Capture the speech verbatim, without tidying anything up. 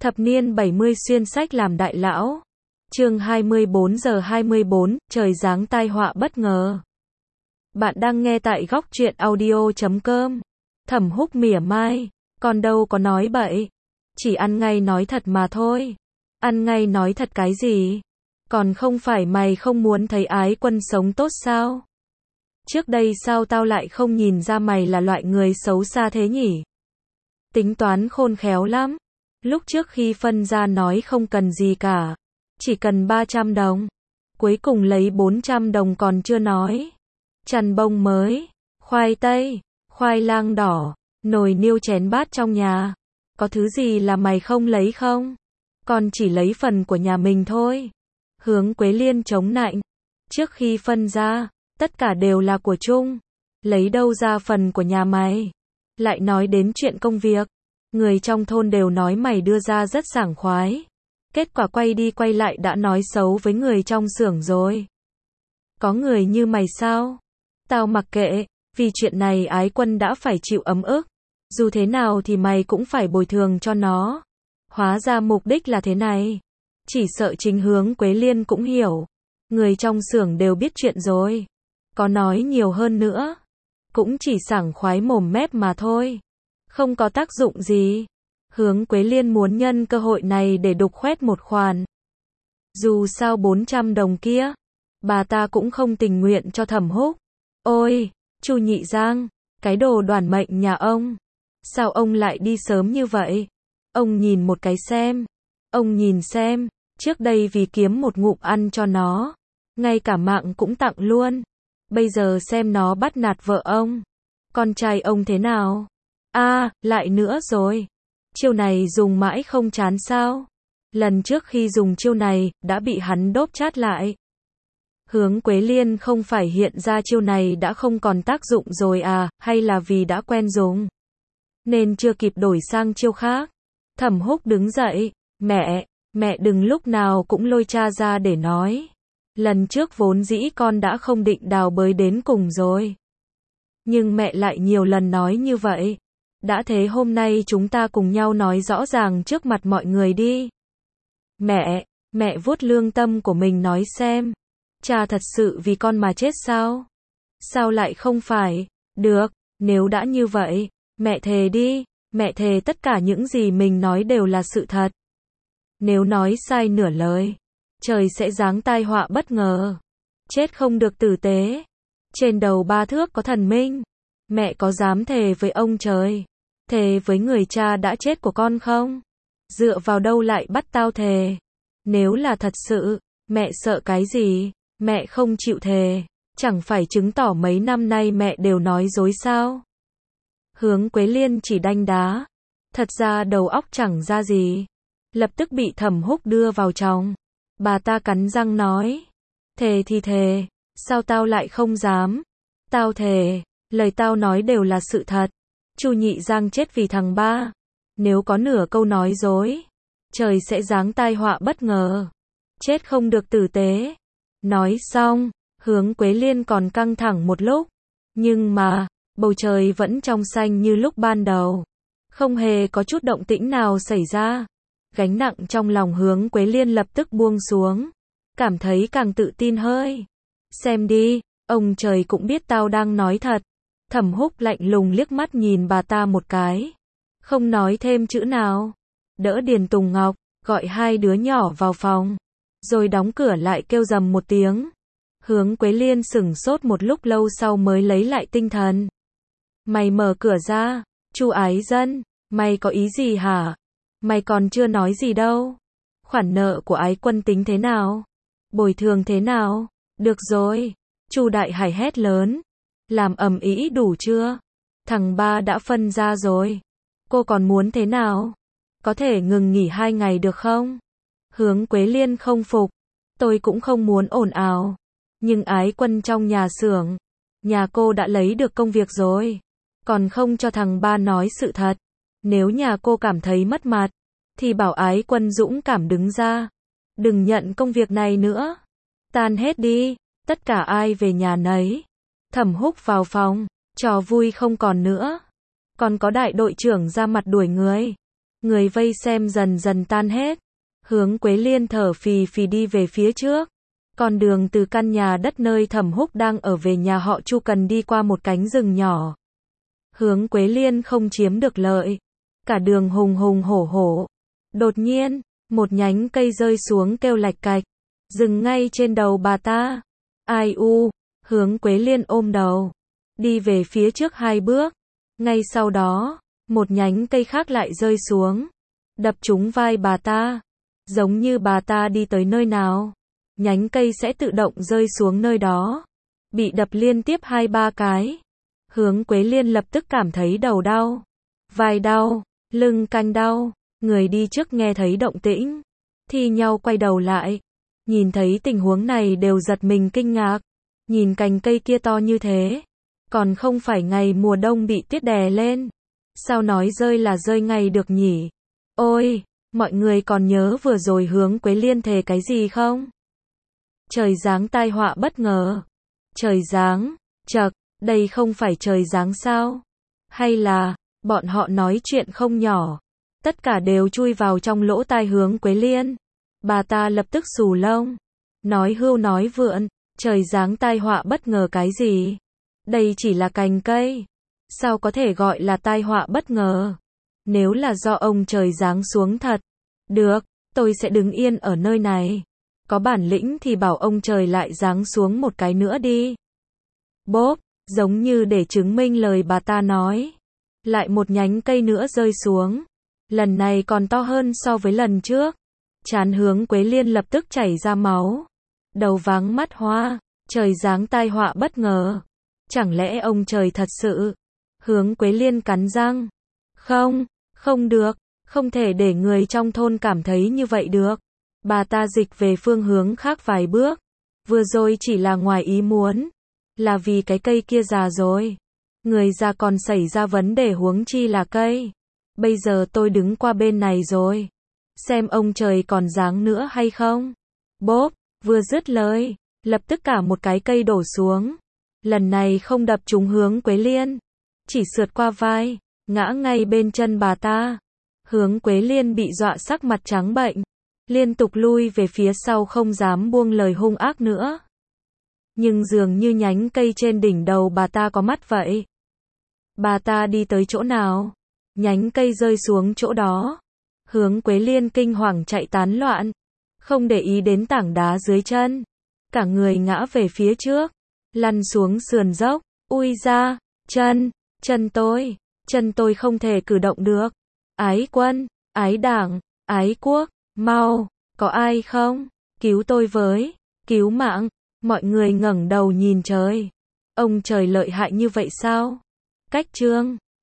Thập niên bảy mươi xuyên sách làm đại lão. Chương hai mươi bốn giờ hai mươi bốn, trời giáng tai họa bất ngờ. Bạn đang nghe tại góc truyện audio chấm com. Thẩm Húc mỉa mai, con đâu có nói bậy, chỉ ăn ngay nói thật mà thôi. Ăn ngay nói thật cái gì? Còn không phải mày không muốn thấy Ái Quân sống tốt sao? Trước đây sao tao lại không nhìn ra mày là loại người xấu xa thế nhỉ? Tính toán khôn khéo lắm. Lúc trước khi phân ra nói không cần gì cả, chỉ cần ba trăm đồng. Cuối cùng lấy bốn trăm đồng còn chưa nói. Chăn bông mới, khoai tây, khoai lang đỏ, nồi niêu chén bát trong nhà. Có thứ gì là mày không lấy không? Con chỉ lấy phần của nhà mình thôi. Hướng Quế Liên chống nạnh. Trước khi phân ra, tất cả đều là của chung. Lấy đâu ra phần của nhà mày? Lại nói đến chuyện công việc. Người trong thôn đều nói mày đưa ra rất sảng khoái. Kết quả quay đi quay lại đã nói xấu với người trong xưởng rồi. Có người như mày sao? Tao mặc kệ, vì chuyện này Ái Quân đã phải chịu ấm ức. Dù thế nào thì mày cũng phải bồi thường cho nó. Hóa ra mục đích là thế này. Chỉ sợ chính Hướng Quế Liên cũng hiểu. Người trong xưởng đều biết chuyện rồi. Có nói nhiều hơn nữa, cũng chỉ sảng khoái mồm mép mà thôi. Không có tác dụng gì. Hướng Quế Liên muốn nhân cơ hội này để đục khoét một khoản. Dù sao bốn trăm đồng kia, bà ta cũng không tình nguyện cho Thẩm Húc. Ôi, Chu Nhị Giang, cái đồ đoản mệnh nhà ông. Sao ông lại đi sớm như vậy? Ông nhìn một cái xem. Ông nhìn xem, trước đây vì kiếm một ngụm ăn cho nó, ngay cả mạng cũng tặng luôn. Bây giờ xem nó bắt nạt vợ ông. Con trai ông thế nào? A, à, lại nữa rồi. Chiêu này dùng mãi không chán sao? Lần trước khi dùng chiêu này, đã bị hắn đốp chát lại. Hướng Quế Liên không phải hiện ra chiêu này đã không còn tác dụng rồi à, hay là vì đã quen dùng, nên chưa kịp đổi sang chiêu khác. Thẩm Húc đứng dậy, mẹ, mẹ đừng lúc nào cũng lôi cha ra để nói. Lần trước vốn dĩ con đã không định đào bới đến cùng rồi. Nhưng mẹ lại nhiều lần nói như vậy. Đã thế hôm nay chúng ta cùng nhau nói rõ ràng trước mặt mọi người đi. Mẹ, mẹ vuốt lương tâm của mình nói xem. Cha thật sự vì con mà chết sao? Sao lại không phải? Được, nếu đã như vậy, mẹ thề đi. Mẹ thề tất cả những gì mình nói đều là sự thật. Nếu nói sai nửa lời, trời sẽ giáng tai họa bất ngờ. Chết không được tử tế. Trên đầu ba thước có thần minh. Mẹ có dám thề với ông trời, thề với người cha đã chết của con không? Dựa vào đâu lại bắt tao thề? Nếu là thật sự, mẹ sợ cái gì? Mẹ không chịu thề, chẳng phải chứng tỏ mấy năm nay mẹ đều nói dối sao? Hướng Quế Liên chỉ đanh đá. Thật ra đầu óc chẳng ra gì. Lập tức bị Thẩm Húc đưa vào trong. Bà ta cắn răng nói. Thề thì thề, sao tao lại không dám? Tao thề, lời tao nói đều là sự thật. Chu Nhị Giang chết vì thằng ba. Nếu có nửa câu nói dối, trời sẽ giáng tai họa bất ngờ. Chết không được tử tế. Nói xong, Hướng Quế Liên còn căng thẳng một lúc. Nhưng mà, bầu trời vẫn trong xanh như lúc ban đầu. Không hề có chút động tĩnh nào xảy ra. Gánh nặng trong lòng Hướng Quế Liên lập tức buông xuống. Cảm thấy càng tự tin hơi. Xem đi, ông trời cũng biết tao đang nói thật. Thẩm Húc lạnh lùng liếc mắt nhìn bà ta một cái. Không nói thêm chữ nào. Đỡ Điền Tùng Ngọc, gọi hai đứa nhỏ vào phòng. Rồi đóng cửa lại kêu rầm một tiếng. Hướng Quế Liên sửng sốt một lúc lâu sau mới lấy lại tinh thần. Mày mở cửa ra. Chu Ái Dân, mày có ý gì hả? Mày còn chưa nói gì đâu. Khoản nợ của Ái Quân tính thế nào? Bồi thường thế nào? Được rồi. Chu Đại Hải hét lớn. Làm ầm ĩ đủ chưa? Thằng ba đã phân ra rồi. Cô còn muốn thế nào? Có thể ngừng nghỉ hai ngày được không? Hướng Quế Liên không phục. Tôi cũng không muốn ồn ào. Nhưng Ái Quân trong nhà xưởng. Nhà cô đã lấy được công việc rồi. Còn không cho thằng ba nói sự thật. Nếu nhà cô cảm thấy mất mặt, thì bảo Ái Quân dũng cảm đứng ra. Đừng nhận công việc này nữa. Tan hết đi. Tất cả ai về nhà nấy. Thẩm Húc vào phòng. Trò vui không còn nữa. Còn có đại đội trưởng ra mặt đuổi người. Người vây xem dần dần tan hết. Hướng Quế Liên thở phì phì đi về phía trước. Con đường từ căn nhà đất nơi Thẩm Húc đang ở về nhà họ Chu cần đi qua một cánh rừng nhỏ. Hướng Quế Liên không chiếm được lợi. Cả đường hùng hùng hổ hổ. Đột nhiên, một nhánh cây rơi xuống kêu lạch cạch. Dừng ngay trên đầu bà ta. Ai u, Hướng Quế Liên ôm đầu. Đi về phía trước hai bước. Ngay sau đó, một nhánh cây khác lại rơi xuống. Đập trúng vai bà ta. Giống như bà ta đi tới nơi nào, nhánh cây sẽ tự động rơi xuống nơi đó. Bị đập liên tiếp hai ba cái. Hướng Quế Liên lập tức cảm thấy đầu đau, vai đau, lưng canh đau. Người đi trước nghe thấy động tĩnh, thi nhau quay đầu lại. Nhìn thấy tình huống này đều giật mình kinh ngạc. Nhìn cành cây kia to như thế, còn không phải ngày mùa đông bị tuyết đè lên. Sao nói rơi là rơi ngay được nhỉ? Ôi, mọi người còn nhớ vừa rồi Hướng Quế Liên thề cái gì không? Trời giáng tai họa bất ngờ. Trời giáng, chậc, đây không phải trời giáng sao? Hay là, bọn họ nói chuyện không nhỏ. Tất cả đều chui vào trong lỗ tai Hướng Quế Liên. Bà ta lập tức xù lông. Nói hưu nói vượn, trời giáng tai họa bất ngờ cái gì? Đây chỉ là cành cây. Sao có thể gọi là tai họa bất ngờ? Nếu là do ông trời giáng xuống thật, được, tôi sẽ đứng yên ở nơi này. Có bản lĩnh thì bảo ông trời lại giáng xuống một cái nữa đi. Bốp, giống như để chứng minh lời bà ta nói. Lại một nhánh cây nữa rơi xuống. Lần này còn to hơn so với lần trước. Trán Hướng Quế Liên lập tức chảy ra máu. Đầu váng mắt hoa, trời giáng tai họa bất ngờ. Chẳng lẽ ông trời thật sự? Hướng Quế Liên cắn răng. Không, không được, không thể để người trong thôn cảm thấy như vậy được. Bà ta dịch về phương hướng khác vài bước. Vừa rồi chỉ là ngoài ý muốn. Là vì cái cây kia già rồi. Người già còn xảy ra vấn đề huống chi là cây. Bây giờ tôi đứng qua bên này rồi. Xem ông trời còn giáng nữa hay không. Bốp, vừa dứt lời, lập tức cả một cái cây đổ xuống. Lần này không đập trúng Hướng Quế Liên. Chỉ sượt qua vai, ngã ngay bên chân bà ta. Hướng Quế Liên bị dọa sắc mặt trắng bệch, liên tục lui về phía sau không dám buông lời hung ác nữa. Nhưng dường như nhánh cây trên đỉnh đầu bà ta có mắt vậy. Bà ta đi tới chỗ nào, nhánh cây rơi xuống chỗ đó. Hướng Quế Liên kinh hoàng chạy tán loạn, không để ý đến tảng đá dưới chân. Cả người ngã về phía trước, lăn xuống sườn dốc. Ui da, chân, chân tôi, chân tôi không thể cử động được. Ái quân, ái đảng, ái quốc, mau, có ai không? Cứu tôi với, cứu mạng. Mọi người ngẩng đầu nhìn trời. Ông trời lợi hại như vậy sao? Cách chương